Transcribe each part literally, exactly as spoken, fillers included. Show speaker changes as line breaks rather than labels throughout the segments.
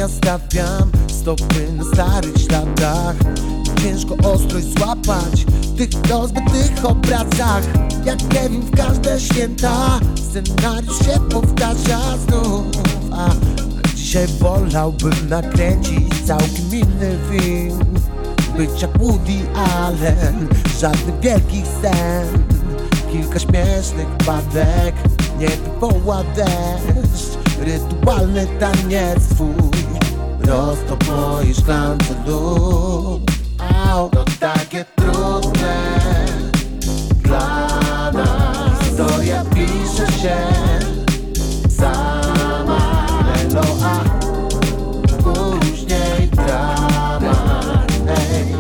ja stawiam stopy na starych śladach. Ciężko ostrość złapać w tych rozbitych obrazach. Jak Kevin w każde święta, scenariusz się powtarza znów. A dzisiaj wolałbym nakręcić całkiem inny film. Być jak Woody Allen, żadnych wielkich scen. Kilka śmiesznych wpadek, nie wywoła deszcz. Rytualny taniec twój roztop mojej szklance lód. To takie trudne dla nas. Historia pisze się sama, Lelo, a później dramat. Ej.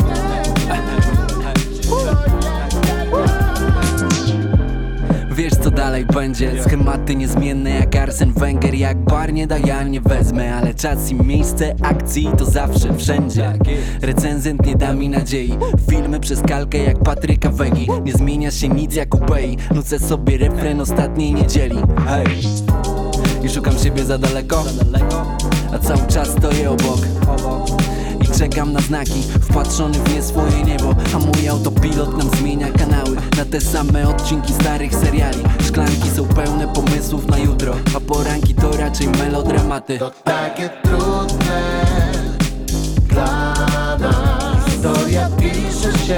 Wiesz co dalej będzie, schematy niezmienne jak Arsen Wenger. Jak bar nie da, ja nie wezmę, ale czas i miejsce akcji to zawsze, wszędzie. Recenzent nie da mi nadziei, filmy przez kalkę jak Patryka Wegi. Nie zmienia się nic jak u Pei, nucę sobie refren ostatniej niedzieli. Hej, i szukam siebie za daleko, a cały czas stoję obok i czekam na znaki, wpatrzony w nie swoje niebo. A mój autopilot nam zmienia kanały na te same odcinki starych seriali. Szklanki są pełne pomysłów na jutro, a poranki to raczej melodramaty.
To takie trudne dla nas. Historia pisze się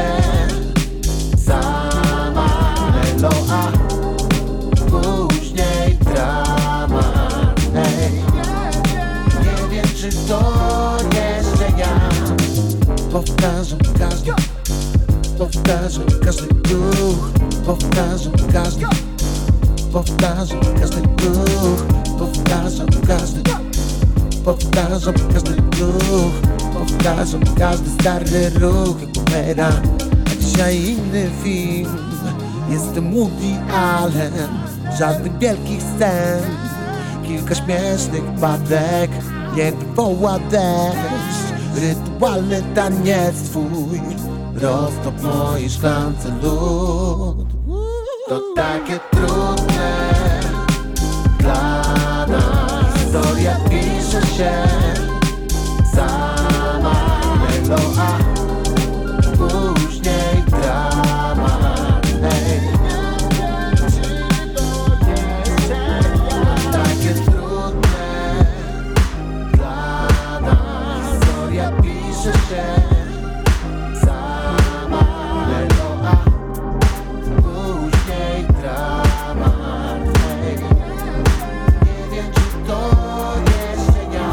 sama, Lelo, a później dramat. Ej. Nie wiem, czy to jeszcze ja. Powtarzam każdy, powtarzam każdy duch. Powtarzam każdy, powtarzam każdy duch. Powtarzam każdy, powtarzam każdy duch. Powtarzam każdy stary ruch jak bumerang. A dzisiaj inny film. Jestem Woody Allen, żadnych wielkich scen. Kilka śmiesznych wpadek, nie wywoła deszcz. Rytualny taniec twój roztop mojej szklance lód. To takie trudne dla nas. Historia pisze się